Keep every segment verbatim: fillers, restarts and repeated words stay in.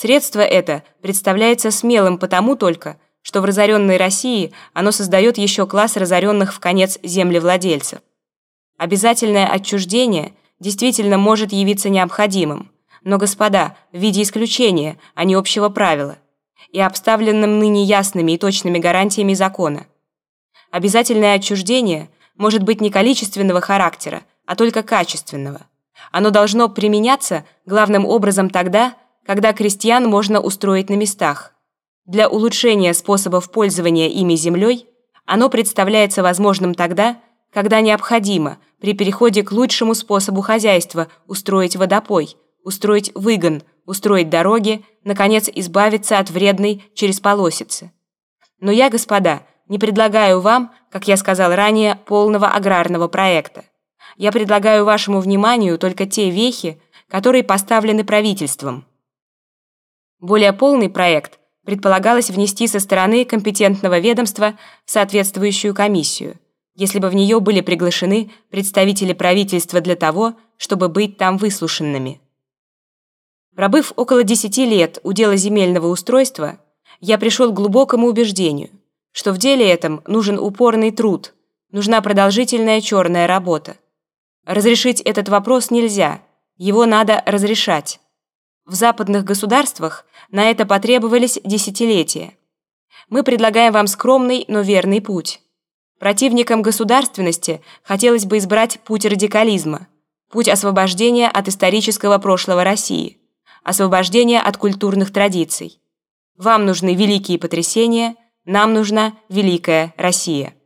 Средство это представляется смелым потому только, что в разоренной России оно создает еще класс разоренных вконец землевладельцев. Обязательное отчуждение действительно может явиться необходимым, но, господа, в виде исключения, а не общего правила, и обставленным ныне ясными и точными гарантиями закона. Обязательное отчуждение может быть не количественного характера, а только качественного. Оно должно применяться главным образом тогда, когда крестьян можно устроить на местах. Для улучшения способов пользования ими землей оно представляется возможным тогда, когда необходимо при переходе к лучшему способу хозяйства устроить водопой, устроить выгон, устроить дороги, наконец избавиться от вредной черезполосицы. Но я, господа, не предлагаю вам, как я сказал ранее, полного аграрного проекта. Я предлагаю вашему вниманию только те вехи, которые поставлены правительством. Более полный проект предполагалось внести со стороны компетентного ведомства в соответствующую комиссию, если бы в нее были приглашены представители правительства для того, чтобы быть там выслушанными. Пробыв около десяти лет у дела земельного устройства, я пришел к глубокому убеждению, что в деле этом нужен упорный труд, нужна продолжительная черная работа. Разрешить этот вопрос нельзя, его надо разрешать. В западных государствах на это потребовались десятилетия. Мы предлагаем вам скромный, но верный путь. Противникам государственности хотелось бы избрать путь радикализма, путь освобождения от исторического прошлого России, освобождения от культурных традиций. Вам нужны великие потрясения, нам нужна великая Россия.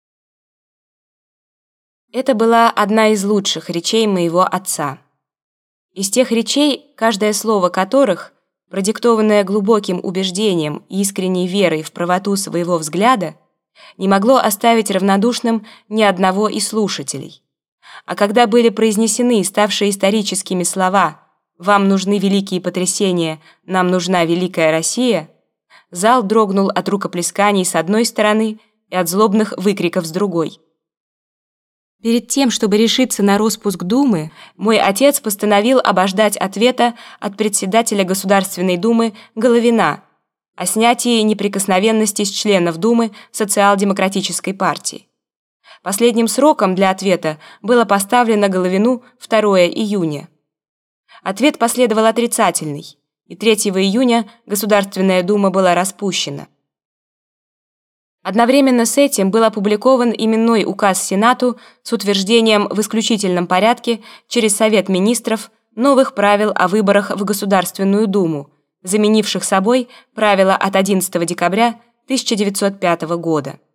Это была одна из лучших речей моего отца. Из тех речей, каждое слово которых, продиктованное глубоким убеждением и искренней верой в правоту своего взгляда, не могло оставить равнодушным ни одного из слушателей. А когда были произнесены ставшие историческими слова «Вам нужны великие потрясения, нам нужна великая Россия», зал дрогнул от рукоплесканий с одной стороны и от злобных выкриков с другой. Перед тем, чтобы решиться на распуск Думы, мой отец постановил обождать ответа от председателя Государственной Думы Головина о снятии неприкосновенности с членов Думы Социал-демократической партии. Последним сроком для ответа было поставлено Головину второго июня. Ответ последовал отрицательный, и третьего июня Государственная Дума была распущена. Одновременно с этим был опубликован именной указ Сенату с утверждением в исключительном порядке через Совет министров новых правил о выборах в Государственную Думу, заменивших собой правила от одиннадцатого декабря тысяча девятьсот пятого года.